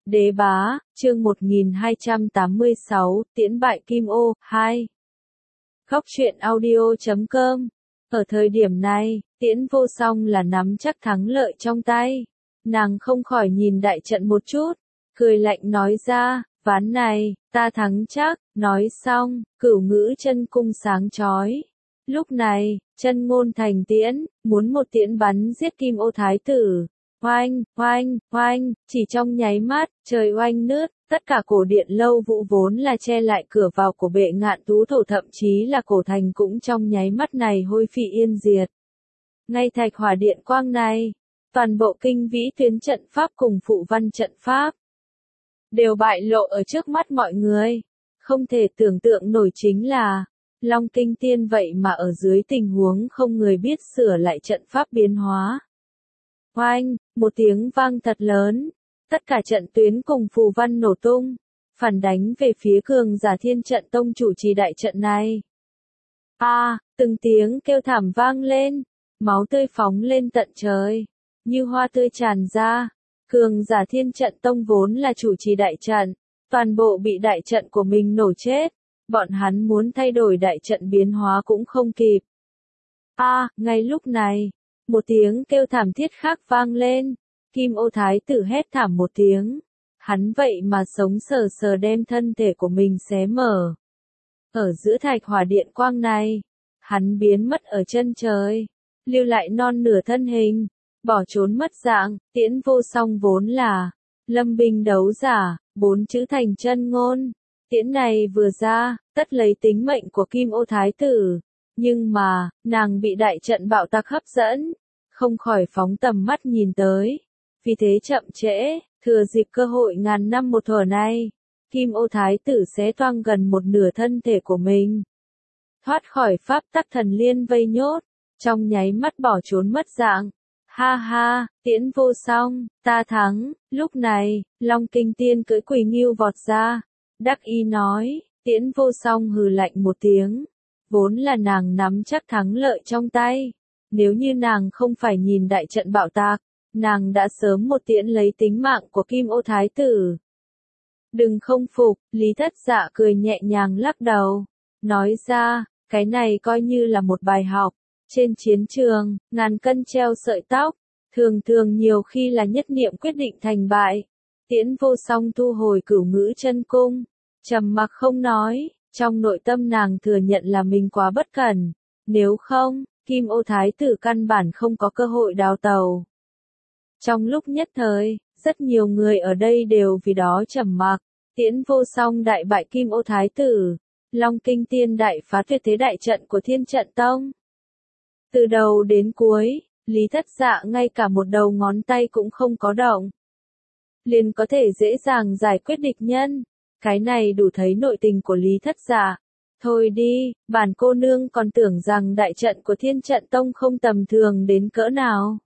Đế bá, chương 1286, tiễn bại Kim Ô, 2. Góc truyện audio.com. Ở thời điểm này, Tiễn Vô Song là nắm chắc thắng lợi trong tay. Nàng không khỏi nhìn đại trận một chút, cười lạnh nói ra, ván này, ta thắng chắc, nói xong, cửu ngữ chân cung sáng chói. Lúc này, chân ngôn thành tiễn, muốn một tiễn bắn giết Kim Ô Thái tử. Oanh, oanh, oanh, chỉ trong nháy mắt, trời oanh nứt, tất cả cổ điện lâu vũ vốn là che lại cửa vào của bệ ngạn tú thổ, thậm chí là cổ thành cũng trong nháy mắt này hôi phi yên diệt. Ngay thạch hỏa điện quang này, toàn bộ kinh vĩ tuyến trận pháp cùng phụ văn trận pháp đều bại lộ ở trước mắt mọi người. Không thể tưởng tượng nổi chính là, Long Kinh Tiên vậy mà ở dưới tình huống không người biết sửa lại trận pháp biến hóa. Oanh, một tiếng vang thật lớn, tất cả trận tuyến cùng phù văn nổ tung, phản đánh về phía cường giả Thiên Trận Tông chủ trì đại trận này. Từng tiếng kêu thảm vang lên, máu tươi phóng lên tận trời, như hoa tươi tràn ra. Cường giả Thiên Trận Tông vốn là chủ trì đại trận, toàn bộ bị đại trận của mình nổ chết, bọn hắn muốn thay đổi đại trận biến hóa cũng không kịp. Ngay lúc này, một tiếng kêu thảm thiết khác vang lên, Kim Ô Thái tử hét thảm một tiếng, hắn vậy mà sống sờ sờ đem thân thể của mình xé mở. Ở giữa thạch hỏa điện quang này, hắn biến mất ở chân trời, lưu lại non nửa thân hình, bỏ trốn mất dạng. Tiễn Vô Song vốn là lâm binh đấu giả, 4 chữ thành chân ngôn. Tiễn này vừa ra, tất lấy tính mệnh của Kim Ô Thái tử. Nhưng mà, nàng bị đại trận bạo tạc hấp dẫn, không khỏi phóng tầm mắt nhìn tới. Vì thế chậm trễ, thừa dịp cơ hội ngàn năm một thở này, Kim Ô Thái tử xé toang gần một nửa thân thể của mình. Thoát khỏi pháp tắc thần liên vây nhốt, trong nháy mắt bỏ trốn mất dạng. Ha ha, Tiễn Vô Song, ta thắng. Lúc này, Long Kinh Tiên cưỡi Quỳ Ngưu vọt ra, đắc ý nói. Tiễn Vô Song hừ lạnh một tiếng, vốn là nàng nắm chắc thắng lợi trong tay. Nếu như nàng không phải nhìn đại trận bạo tạc, nàng đã sớm một tiễn lấy tính mạng của Kim Ô Thái tử. Đừng không phục, Lý Thất Dạ cười nhẹ nhàng lắc đầu, nói ra, cái này coi như là một bài học. Trên chiến trường, ngàn cân treo sợi tóc, thường thường nhiều khi là nhất niệm quyết định thành bại. Tiễn Vô Song thu hồi cửu ngữ chân cung, trầm mặc không nói, trong nội tâm nàng thừa nhận là mình quá bất cẩn, nếu không, Kim Ô Thái tử căn bản không có cơ hội đào tàu. Trong lúc nhất thời, rất nhiều người ở đây đều vì đó trầm mặc. Tiễn Vô Song đại bại Kim Ô Thái tử, Long Kinh Tiên đại phá tuyệt thế đại trận của Thiên Trận Tông. Từ đầu đến cuối, Lý Thất Dạ ngay cả một đầu ngón tay cũng không có động, liền có thể dễ dàng giải quyết địch nhân. Cái này đủ thấy nội tình của Lý Thất Dạ. Thôi đi, bản cô nương còn tưởng rằng đại trận của Thiên Trận Tông không tầm thường đến cỡ nào.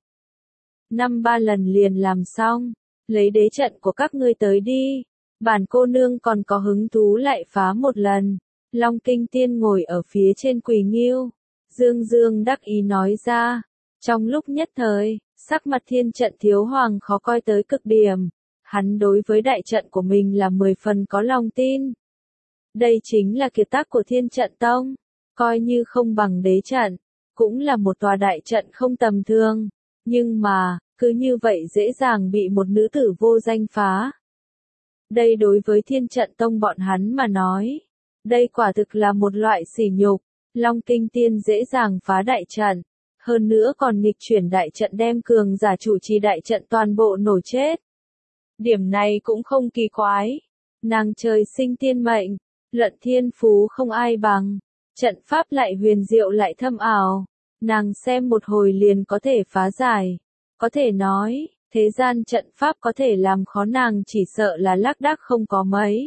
5-3 lần liền làm xong, lấy đế trận của các ngươi tới đi. Bản cô nương còn có hứng thú lại phá một lần. Long Kinh Tiên ngồi ở phía trên Quỳ Ngưu, dương dương đắc ý nói ra. Trong lúc nhất thời, sắc mặt Thiên Trận Thiếu Hoàng khó coi tới cực điểm. Hắn đối với đại trận của mình là 10 phần có lòng tin. Đây chính là kiệt tác của Thiên Trận Tông, coi như không bằng đế trận, cũng là một tòa đại trận không tầm thường. Nhưng mà, cứ như vậy dễ dàng bị một nữ tử vô danh phá. Đây đối với Thiên Trận Tông bọn hắn mà nói, đây quả thực là một loại sỉ nhục. Long Kinh Tiên dễ dàng phá đại trận, hơn nữa còn nghịch chuyển đại trận đem cường giả chủ trì đại trận toàn bộ nổ chết. Điểm này cũng không kỳ quái, nàng trời sinh tiên mệnh, luận thiên phú không ai bằng, trận pháp lại huyền diệu lại thâm ảo, nàng xem một hồi liền có thể phá giải. Có thể nói, thế gian trận pháp có thể làm khó nàng chỉ sợ là lác đác không có mấy.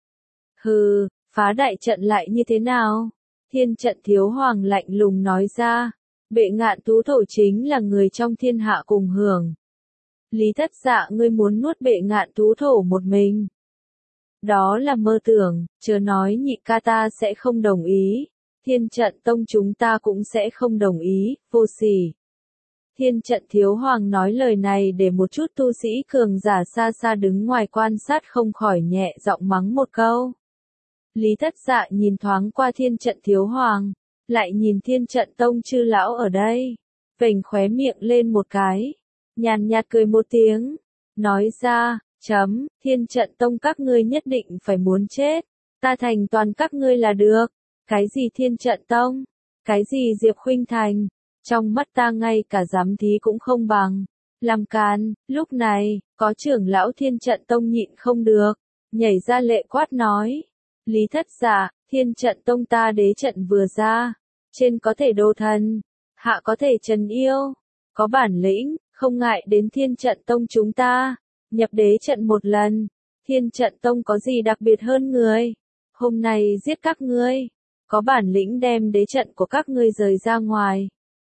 Hừ, phá đại trận lại như thế nào? Thiên Trận Thiếu Hoàng lạnh lùng nói ra, bệ ngạn tú thổ chính là người trong thiên hạ cùng hưởng. Lý Thất Dạ ngươi muốn nuốt bệ ngạn tú thổ một mình. Đó là mơ tưởng, chớ nói nhị ca ta sẽ không đồng ý. Thiên Trận Tông chúng ta cũng sẽ không đồng ý, vô sỉ. Thiên Trận Thiếu Hoàng nói lời này để một chút tu sĩ cường giả xa xa đứng ngoài quan sát không khỏi nhẹ giọng mắng một câu. Lý Thất Dạ nhìn thoáng qua Thiên Trận Thiếu Hoàng, lại nhìn Thiên Trận Tông chư lão ở đây, vểnh khóe miệng lên một cái, nhàn nhạt cười một tiếng, nói ra, Thiên Trận Tông các ngươi nhất định phải muốn chết, ta thành toàn các ngươi là được, cái gì Thiên Trận Tông, cái gì Diệp Khuynh Thành, trong mắt ta ngay cả giám thí cũng không bằng, làm càn. Lúc này, có trưởng lão Thiên Trận Tông nhịn không được, nhảy ra lệ quát nói, Lý Thất Dạ, Thiên Trận Tông ta đế trận vừa ra, trên có thể đồ thần, hạ có thể trần yêu, có bản lĩnh, không ngại đến Thiên Trận Tông chúng ta, nhập đế trận một lần, Thiên Trận Tông có gì đặc biệt hơn người, hôm nay giết các ngươi, có bản lĩnh đem đế trận của các ngươi rời ra ngoài.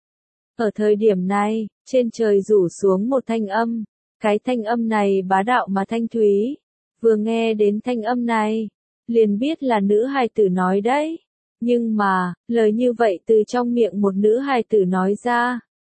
Ở thời điểm này, trên trời rủ xuống một thanh âm, cái thanh âm này bá đạo mà thanh thúy, vừa nghe đến thanh âm này, liền biết là nữ hài tử nói đấy, nhưng mà, lời như vậy từ trong miệng một nữ hài tử nói ra,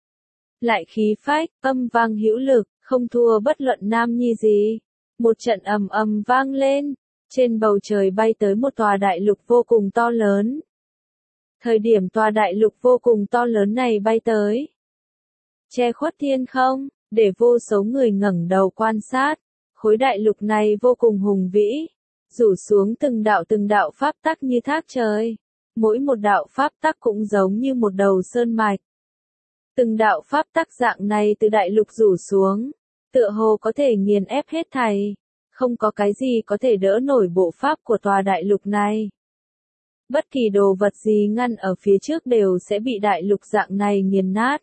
lại khí phách, âm vang hữu lực, không thua bất luận nam nhi gì. Một trận ầm ầm vang lên, trên bầu trời bay tới một tòa đại lục vô cùng to lớn. Thời điểm tòa đại lục vô cùng to lớn này bay tới, che khuất thiên không, để vô số người ngẩng đầu quan sát, khối đại lục này vô cùng hùng vĩ, rủ xuống từng đạo pháp tắc như thác trời, mỗi một đạo pháp tắc cũng giống như một đầu sơn mạch. Từng đạo pháp tắc dạng này từ đại lục rủ xuống, tựa hồ có thể nghiền ép hết thảy, không có cái gì có thể đỡ nổi bộ pháp của tòa đại lục này. Bất kỳ đồ vật gì ngăn ở phía trước đều sẽ bị đại lục dạng này nghiền nát.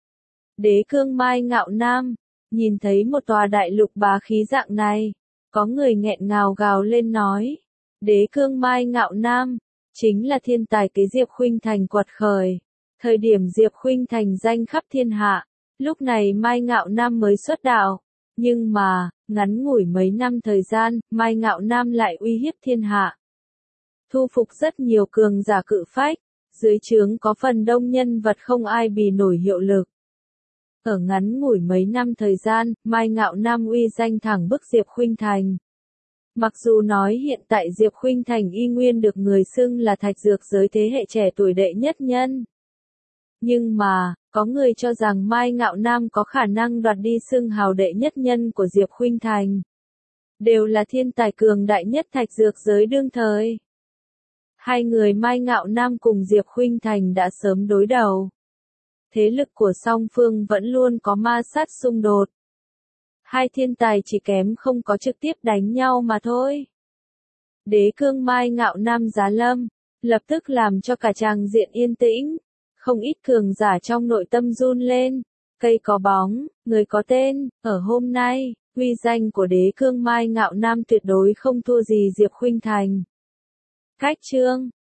Đế Cương Mai Ngạo Nam, nhìn thấy một tòa đại lục bá khí dạng này, có người nghẹn ngào gào lên nói, Đế Cương Mai Ngạo Nam, chính là thiên tài kế Diệp Khuynh Thành quật khởi. Thời điểm Diệp Khuynh Thành danh khắp thiên hạ, lúc này Mai Ngạo Nam mới xuất đạo, nhưng mà, ngắn ngủi mấy năm thời gian, Mai Ngạo Nam lại uy hiếp thiên hạ. Thu phục rất nhiều cường giả cự phách, dưới trướng có phần đông nhân vật không ai bì nổi hiệu lực. Ở ngắn ngủi mấy năm thời gian, Mai Ngạo Nam uy danh thẳng bức Diệp Khuynh Thành. Mặc dù nói hiện tại Diệp Khuynh Thành y nguyên được người xưng là thạch dược giới thế hệ trẻ tuổi đệ nhất nhân. Nhưng mà, có người cho rằng Mai Ngạo Nam có khả năng đoạt đi xưng hào đệ nhất nhân của Diệp Khuynh Thành. Đều là thiên tài cường đại nhất thạch dược giới đương thời. Hai người Mai Ngạo Nam cùng Diệp Khuynh Thành đã sớm đối đầu. Thế lực của song phương vẫn luôn có ma sát xung đột. Hai thiên tài chỉ kém không có trực tiếp đánh nhau mà thôi. Đế Cương Mai Ngạo Nam giá lâm, lập tức làm cho cả tràng diện yên tĩnh. Không ít cường giả trong nội tâm run lên. Cây có bóng, người có tên, ở hôm nay, uy danh của Đế Cương Mai Ngạo Nam tuyệt đối không thua gì Diệp Khuynh Thành. Cách chương